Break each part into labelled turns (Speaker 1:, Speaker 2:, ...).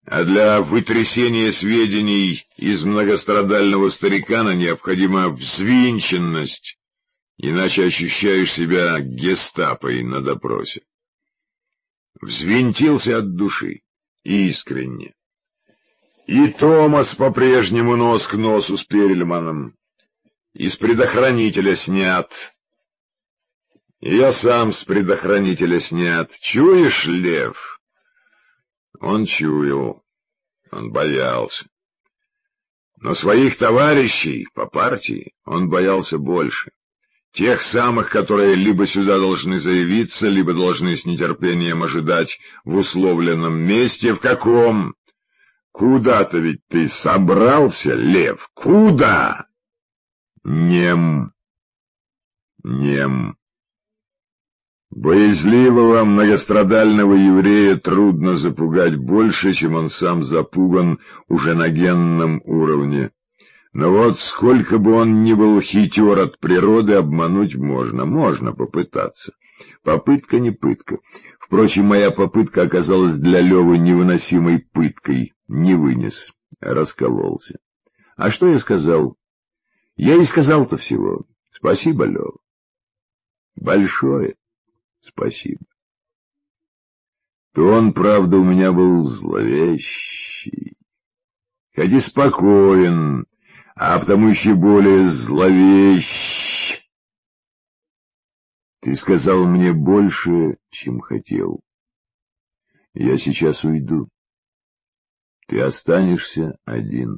Speaker 1: А для вытрясения сведений из многострадального старикана необходима взвинченность, иначе ощущаешь себя гестапой на допросе. Взвинтился от души, искренне. И Томас по-прежнему нос к носу с Перельманом. Из предохранителя снят. И я сам с предохранителя снят. Чуешь, Лев? Он чуял. Он боялся. Но своих товарищей по партии он боялся больше. Тех самых, которые либо сюда должны заявиться, либо должны с нетерпением ожидать в условленном месте. В каком? Куда-то ведь ты собрался, Лев? Куда? Нем. Боязливого, многострадального еврея трудно запугать больше, чем он сам запуган уже на генном уровне. Но вот сколько бы он ни был хитер от природы, обмануть можно попытаться. Попытка не пытка. Впрочем, моя попытка оказалась для Левы невыносимой пыткой. Не вынес, раскололся. А что я сказал? Я и сказал-то всего. Спасибо, Лева. Большое спасибо. Тон, правда, у меня был зловещий. Ходи спокоен, а потому еще более зловещ. Ты сказал мне больше, чем хотел. Я сейчас уйду. Ты останешься один.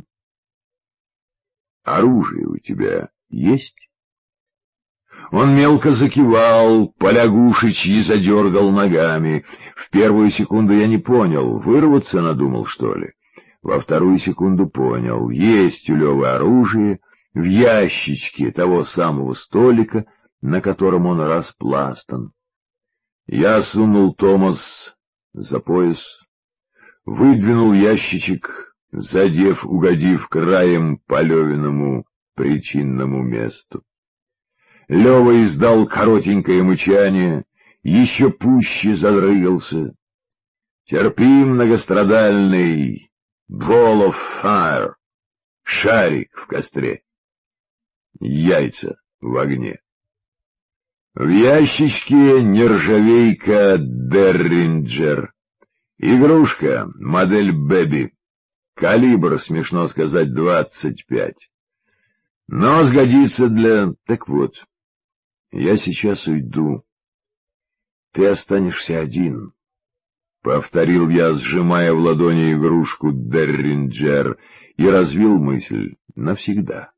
Speaker 1: Оружие у тебя есть? Он мелко закивал, по-лягушечьи задергал ногами. В первую секунду я не понял, вырваться надумал, что ли? Во вторую секунду понял, есть у Левы оружие в ящичке того самого столика, на котором он распластан. Я сунул Томас за пояс, выдвинул ящичек, угодив краем по Левиному причинному месту. Лева издал коротенькое мычание, еще пуще задрыгался. Терпи, многострадальный, ball of fire, шарик в костре, яйца в огне. В ящичке нержавейка Дерринджер, игрушка, модель Бэби, калибр, смешно сказать, 25. Но сгодится для... Так вот, я сейчас уйду. Ты останешься один, — повторил я, сжимая в ладони игрушку Дерринджер, и развил мысль навсегда.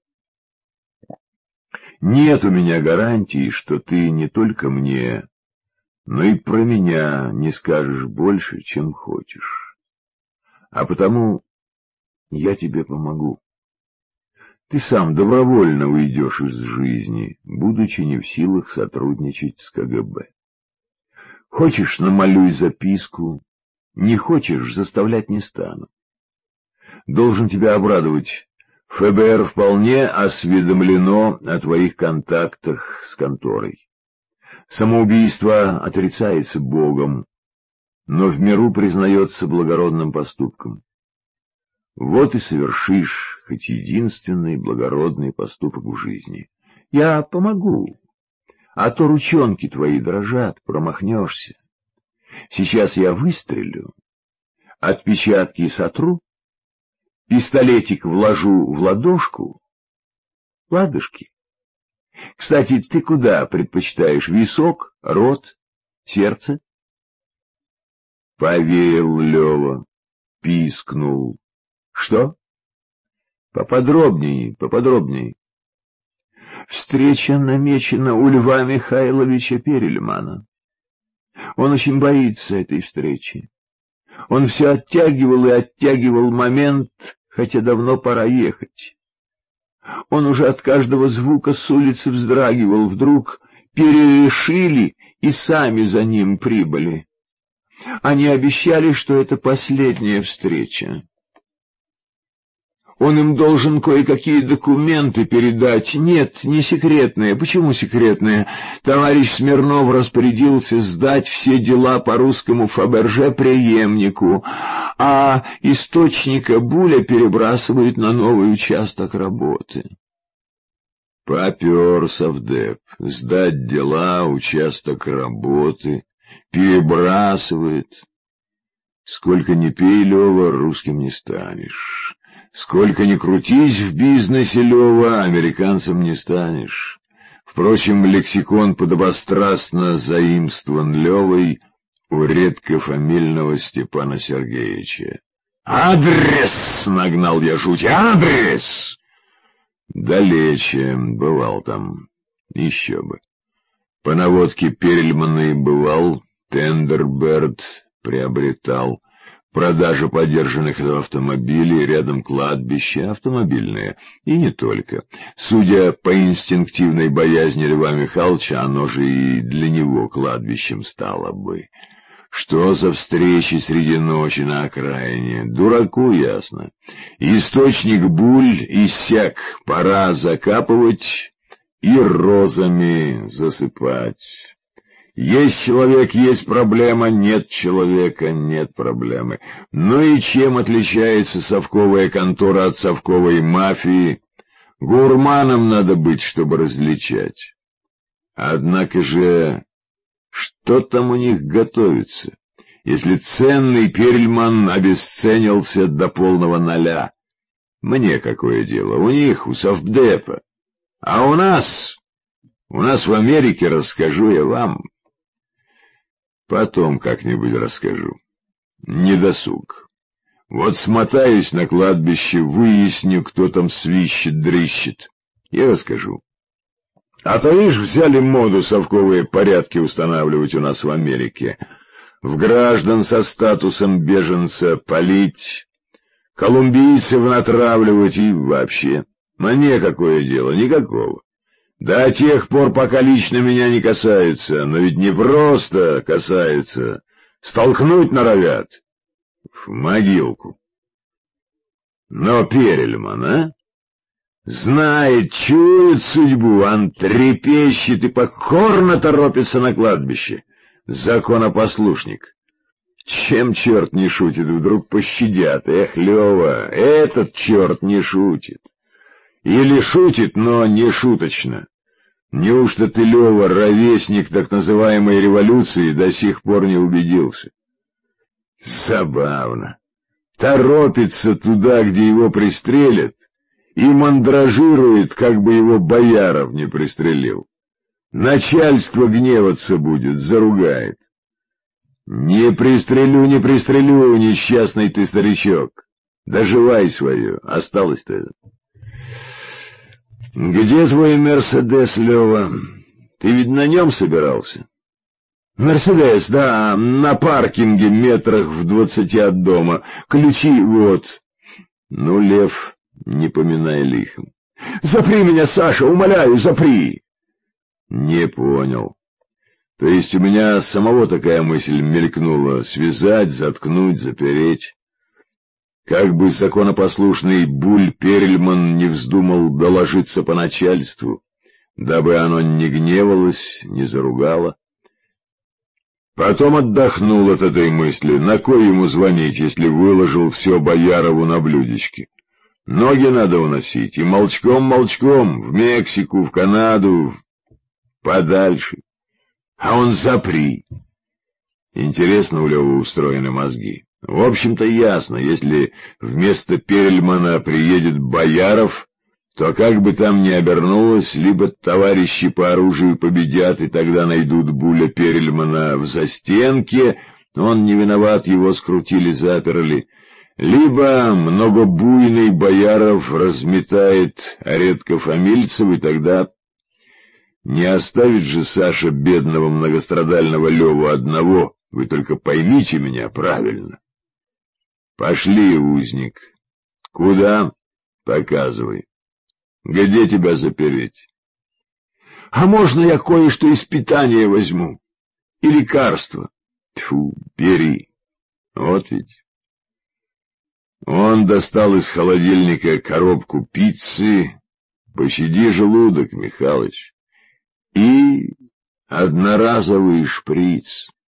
Speaker 1: Нет у меня гарантии, что ты не только мне, но и про меня не скажешь больше, чем хочешь. А потому я тебе помогу. Ты сам добровольно уйдешь из жизни, будучи не в силах сотрудничать с КГБ. Хочешь, намалюй записку, не хочешь, заставлять не стану. Должен тебя обрадовать. ФБР вполне осведомлено о твоих контактах с конторой. Самоубийство отрицается Богом, но в миру признается благородным поступком. Вот и совершишь хоть единственный благородный поступок в жизни. Я помогу, а то ручонки твои дрожат, промахнешься. Сейчас я выстрелю, отпечатки сотру, пистолетик вложу в ладошку. Ладошки. Кстати, ты куда предпочитаешь? Висок, рот, сердце? Поверил Лева, пискнул. Что? Поподробней. Встреча намечена у Льва Михайловича Перельмана. Он очень боится этой встречи. Он все оттягивал и оттягивал момент, хотя давно пора ехать. Он уже от каждого звука с улицы вздрагивал, вдруг перерешили и сами за ним прибыли. Они обещали, что это последняя встреча. Он им должен кое-какие документы передать. Нет, не секретные. Почему секретные? Товарищ Смирнов распорядился сдать все дела по русскому Фаберже преемнику, а источника Буля перебрасывают на новый участок работы. Попер совдеп, сдать дела, участок работы, перебрасывает. Сколько ни пей, Лёва, русским не станешь. Сколько ни крутись в бизнесе, Лёва, американцем не станешь. Впрочем, лексикон подобострастно заимствован Лёвой у редкофамильного Степана Сергеевича. «Адрес!» — нагнал я жуть. «Адрес!» Далече, бывал там, еще бы. По наводке Перельмана и бывал, Тендерберд приобретал. Продажа подержанных автомобилей, рядом кладбище, автомобильное, и не только. Судя по инстинктивной боязни Льва Михайловича, оно же и для него кладбищем стало бы. Что за встречи среди ночи на окраине? Дураку ясно. Источник Буль иссяк, пора закапывать и розами засыпать. Есть человек — есть проблема, нет человека — нет проблемы. Ну и чем отличается совковая контора от совковой мафии? Гурманом надо быть, чтобы различать. Однако же... Что там у них готовится, если ценный Перельман обесценился до полного ноля? Мне какое дело? У них, у совдепа. А у нас в Америке расскажу я вам. Потом как-нибудь расскажу. Недосуг. Вот смотаюсь на кладбище, выясню, кто там свищет-дрыщет, и расскажу. А то, видишь, взяли моду совковые порядки устанавливать у нас в Америке. В граждан со статусом беженца палить, колумбийцев натравливать и вообще. Мне какое дело? Никакого. До тех пор, пока лично меня не касаются, но ведь не просто касаются, столкнуть норовят. В могилку. Но Перельман, а? Знает, чует судьбу, он трепещет и покорно торопится на кладбище. Законопослушник. Чем черт не шутит, вдруг пощадят. Эх, Лёва, этот черт не шутит. Или шутит, но не шуточно. Неужто ты, Лёва, ровесник так называемой революции, до сих пор не убедился? Забавно. Торопится туда, где его пристрелят, и мандражирует, как бы его Бояров не пристрелил. Начальство гневаться будет, заругает. Не пристрелю, несчастный ты старичок. Доживай свое, осталось-то. Где твой Мерседес, Лёва? Ты ведь на нем собирался? Мерседес, да, на паркинге метрах в 20 от дома. Ключи вот. Ну, Лев... Не поминай лихом. Запри меня, Саша, умоляю, запри. Не понял. То есть у меня самого такая мысль мелькнула: связать, заткнуть, запереть. Как бы законопослушный Буль Перельман не вздумал доложиться по начальству, дабы оно не гневалось, не заругало. Потом отдохнул от этой мысли. На кой ему звонить, если выложил все Боярову на блюдечке? Ноги надо уносить, и молчком-молчком, в Мексику, в Канаду, подальше. А он запри. Интересно у Лёвы устроены мозги. В общем-то ясно, если вместо Перельмана приедет Бояров, то как бы там ни обернулось, либо товарищи по оружию победят, и тогда найдут Буля Перельмана в застенке, он не виноват, его скрутили, заперли, либо многобуйный Бояров разметает редкофамильцев, и тогда не оставит же Саша бедного многострадального Леву одного. Вы только поймите меня правильно. Пошли, узник. Куда? Показывай. Где тебя запереть? А можно я кое-что из питания возьму? И лекарства? Тьфу, бери. Вот ведь. Он достал из холодильника коробку пиццы, пощади желудок, Михалыч, и одноразовый шприц.